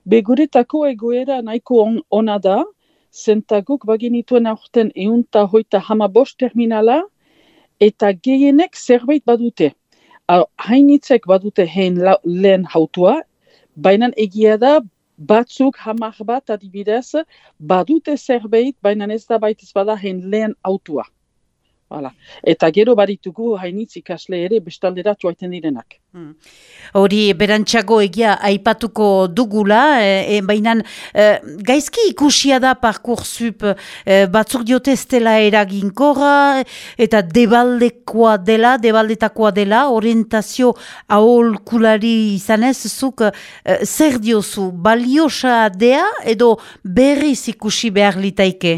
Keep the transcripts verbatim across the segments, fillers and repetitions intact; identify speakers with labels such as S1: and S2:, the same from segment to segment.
S1: Beguretako egoera nahiko on, ona da, zentaguk bagenituen aurten eunta hoita hamabost terminala, eta gehienek zerbait badute. Hainitzek badute hein la, lehen hautua, baina egia da batzuk hamar bat adibidez badute zerbait, baina ez da baitez bada hein lehen hautua. Hala. Eta gero baditugu hainitz ikasle ere bestaldera joaiten direnak.
S2: Hori hmm. berantxago egia aipatuko dugula, e, baina e, gaizki ikusia da Parcoursup, e, batzuk diote ez dela eraginkorra, eta debaldekoa dela, debaldetakoa dela, orientazio aholkulari izanez, zuk e, zer diozu, baliosa dea edo berriz ikusi behar litaike?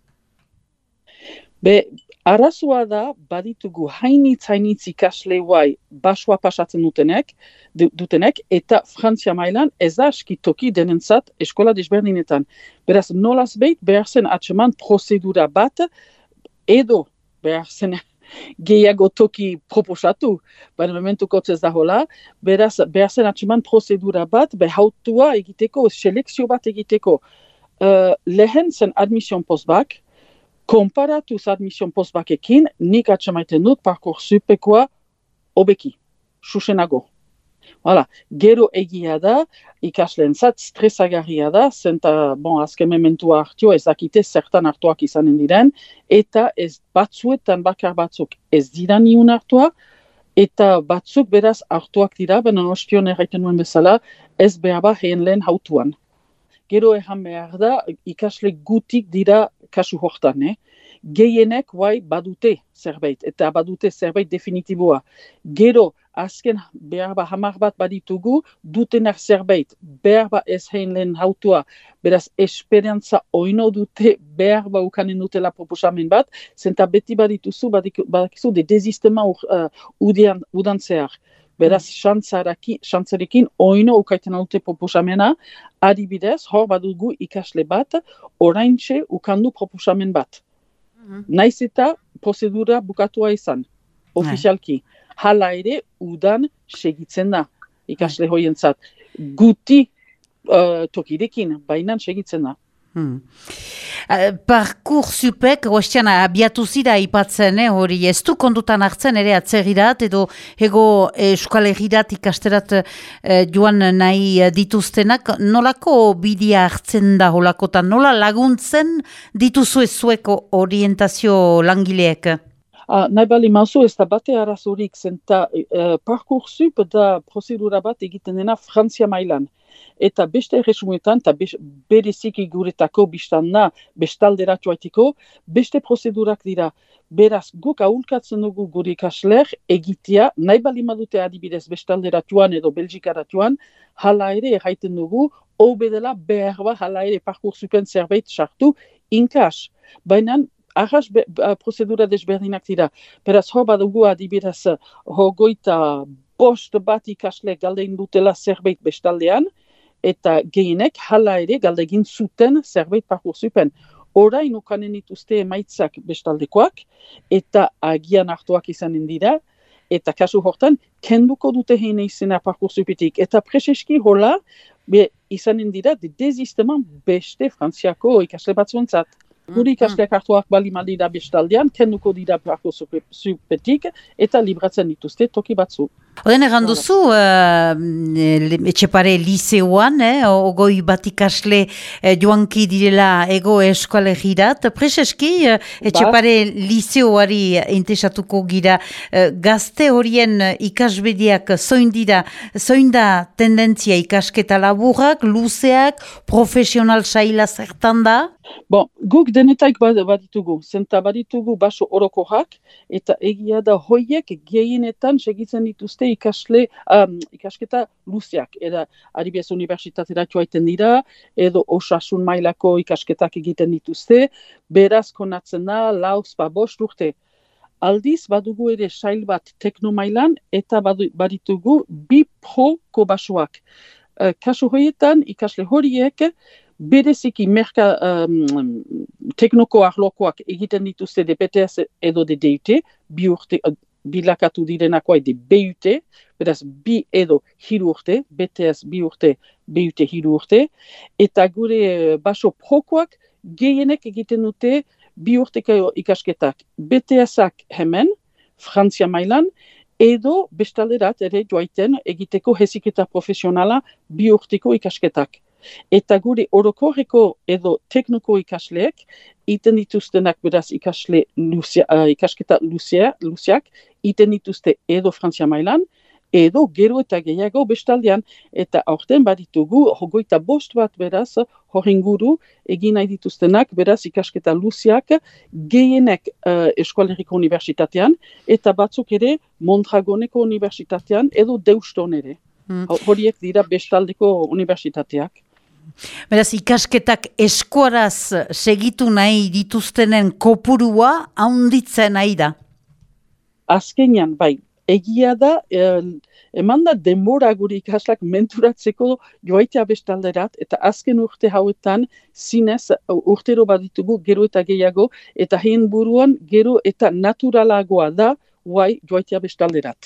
S1: Be, Arazoa da, baditugu hainitz hainitz ikasle guai basua pasatzen dutenek, dutenek, eta Frantzia mailan ez da askitoki denentzat eskola desberdinetan. Beraz, nolaz behit behar zen atseman prozedura bat, edo behar zen gehiago toki proposatu, baina momentuko ez da hola, beraz, behar zen atseman prozedura bat, behautua egiteko, selekzio bat egiteko. Uh, lehen zen admission postbak, konparatuz admission postbakekin, nik atxamaiten dut Parcoursupekoa hobeki, susenago. Hala, gero egia da, ikasleentzat stresagarria da, zenta, bon, azken mementua hartio, ez dakite zertan hartuak izanen diren, eta ez batzuetan bakar batzuk ez dira niun hartua, eta batzuk beraz hartuak dira, baina ostion erraiten nuen bezala, ez behaba heen lehen hautuan. Gero ejan behar da, ikasle gutik dira kasu hortan, eh? Gehienek guai badute zerbait, eta badute zerbait definitiboa. Gero, azken behar ba hamar bat baditugu, dutenak zerbait, behar ba ez hein lehen hautua, beraz esperantza oino dute behar ba ukanen dutela proposamen bat, zenta beti badituzu, badikizu de desistema uh, udian, udan zehar. Beraz, xantzarekin oino ukaiten dute proposamena, adibidez, hor badugu ikasle bat, oraintxe ukandu proposamen bat. Mm-hmm. Naiz eta prozedura bukatua izan, ofizialki. Hala ere, udan segitzen da ikasle hoientzat. Guti uh, tokirekin, bainan segitzen da.
S2: Hmm. Uh, Parcoursupek goestian abiatu zira ipatzen, eh, hori ez du kondutan hartzen ere atzegirat edo ego Euskal Herrirat ikasterat eh, joan nahi dituztenak, nolako bidea hartzen da holakotan, nola laguntzen dituzu zueko orientazio langileek?
S1: Ah, nahi bali mauzu ez da bate arazorik zenta uh, Parcoursup da prozedura bat egiten dena Frantzia mailan. Eta beste erresumuetan, eta bereziki guretako biztanda bestaldera joaiteko, beste prozedurak dira. Beraz, guk ahulkatzen dugu gure ikasler egitea, nahi bali madute adibidez bestaldera joan edo Belgikara joan, hala ere erraiten dugu, hobe dela behar ba, hala ere Parcoursupen zerbait sartu inkas. Baina, arras be, uh, prozedura desberdinak dira. Beraz, hor badugu adibidez, hogoita bost bat ikasle galdein dutela zerbait bestaldean, eta gehienek hala ere galdegin zuten zerbait Parcoursupen. Orain ukanen dituzte emaitzak bestaldekoak, eta agian hartuak izanen dira, eta kasu hortan, kenduko dute heine izena Parcoursupetik. Eta preseski hola, be, izanen dira, de desisteman beste Frantziako ikasle batzuentzat. Guri ikasleak hartuak balimaldi da bestaldean, kenduko dira Parcoursupetik, eta libratzen dituzte toki batzu.
S2: Oden egan duzu, uh, etxepare liseoan, eh, ogoi bat ikasle eh, joanki direla ego Euskal Herrirat. Preseski, eh, etxepare liseoari interesatuko gira, eh, gazte horien ikasbediak zoin dira, zoin da tendentzia ikasketa laburrak, luzeak, profesional saila zertan da?
S1: Bon, guk denetaik baditugu, zenta baditugu baso orokoak, eta egia da hoiek gehienetan segitzen dituzte ikasle, um, ikasketa luzeak. Eta adibidez unibertsitatera joaiten dira, edo osasun mailako ikasketak egiten dituzte, beraz konatzen da, lauz, ba, bost urte. Aldiz, badugu ere sail bat teknomailan, eta baditugu bi proko basoak. Uh, kasu horietan, ikasle horiek, bereziki merka um, teknoko arlokoak egiten dituzte de B T S edo de D U T, bi urte, bilakatu direnakoa de B U T, beraz bi edo hiru urte, B T S bi urte, B U T hiru urte, eta gure baso prokoak gehienek egiten dute bi urteko ikasketak. B T S-ak hemen, Frantzia mailan, edo bestalderat ere joaiten egiteko heziketa profesionala bi urteko ikasketak. Eta gure orokorreko edo teknoko ikasleek, iten dituztenak beraz ikasle luzia, uh, ikasketa luzia, luziak, iten dituzte edo Frantzia mailan, edo gero eta gehiago bestaldean, eta aurten baditugu, hogeita bost bat beraz, horrenguru egin nahi dituztenak, beraz ikasketa luziak, gehienek uh, Eskualeriko Unibertsitatean, eta batzuk ere Mondragoneko Unibertsitatean, edo Deuston ere. Hmm. Horiek dira bestaldeko unibertsitateak.
S2: Beraz, ikasketak eskuaraz segitu nahi dituztenen kopurua haunditzen nahi da?
S1: Azkenean, bai. Egia da, eh, eman da denbora guri ikaslak menturatzeko joaitea bestalderat, eta azken urte hauetan zinez urtero baditugu gero eta gehiago, eta hein buruan gero eta naturalagoa da guai joaitea bestalderat.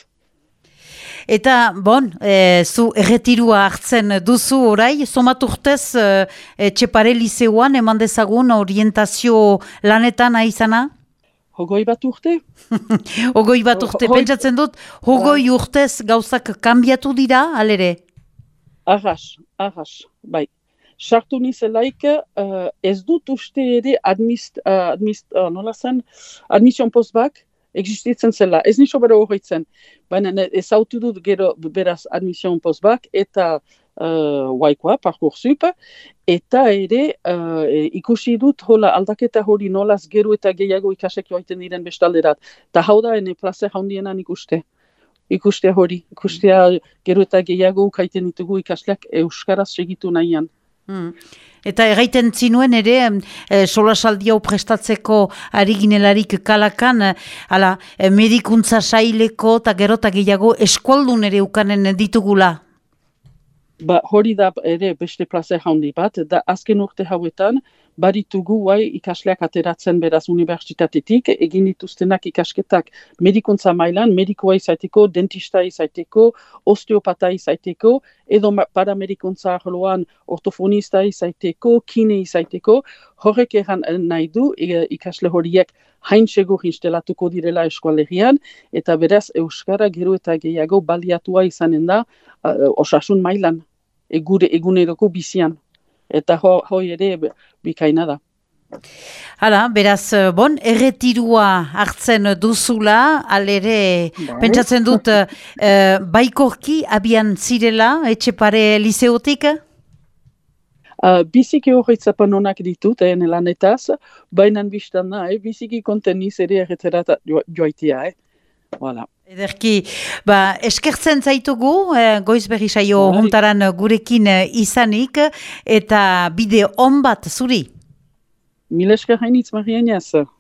S2: Eta, bon, e, zu erretirua hartzen duzu orai, somat urtez e, Etxepare Lizeoan eman dezagun orientazio lanetan aizana?
S1: Hogoi bat urte?
S2: Hogoi bat urte, pentsatzen dut, hogoi urtez gauzak kanbiatu dira, alere?
S1: Arras, arras, bai. Sartu nizelaik, uh, ez dut uste ere admist, uh, admist, uh, nola zen, admission postbak, existitzen zela. Ez niso bera horretzen, baina ez autu dut gero beraz admission postbak, eta uh, waikoa, Parcoursup, eta ere uh, ikusi dut hola aldaketa hori nolaz gero eta gehiago ikasek joaiten diren bestalderat. Ta hau da, ene plazer handienan ikuste. Ikuste hori, ikustea gero eta gehiago ukaiten ditugu ikasleak euskaraz segitu nahian.
S2: Hmm. Eta erraiten zinuen ere, e, solasaldi hau prestatzeko ari ginelarik kalakan, e, ala, e, medikuntza saileko eta gero eta gehiago eskualdun ere ukanen ditugula.
S1: Ba, hori da ere beste plazer handi bat, da azken urte hauetan, baditugu guai ikasleak ateratzen beraz unibertsitatetik, egin dituztenak ikasketak medikuntza mailan, medikoa izaiteko, dentista izaiteko, osteopata izaiteko, edo paramedikuntza arloan ortofonista izaiteko, kine izaiteko, horrek eran nahi du ikasle horiek hain segur instalatuko direla eskualerian, eta beraz euskara gero eta gehiago baliatua izanen da uh, osasun mailan, egure eguneroko bizian. Eta ho, hoi ere bikaina da.
S2: Hala, beraz, bon, erretirua hartzen duzula, alere, bai. Pentsatzen dut, uh, baikorki abian zirela, Etxepare Lizeotik?
S1: Uh, biziki horretzapan honak ditut, eh, lanetaz, bainan biztan da, eh, biziki konteniz ere erreterat joaitia, eh. Voilà.
S2: Ederki, ba, eskertzen zaitugu, eh, goiz berri saio hontaran gurekin izanik, eta bide on bat zuri.
S1: Mil esker hainitz, Marianez.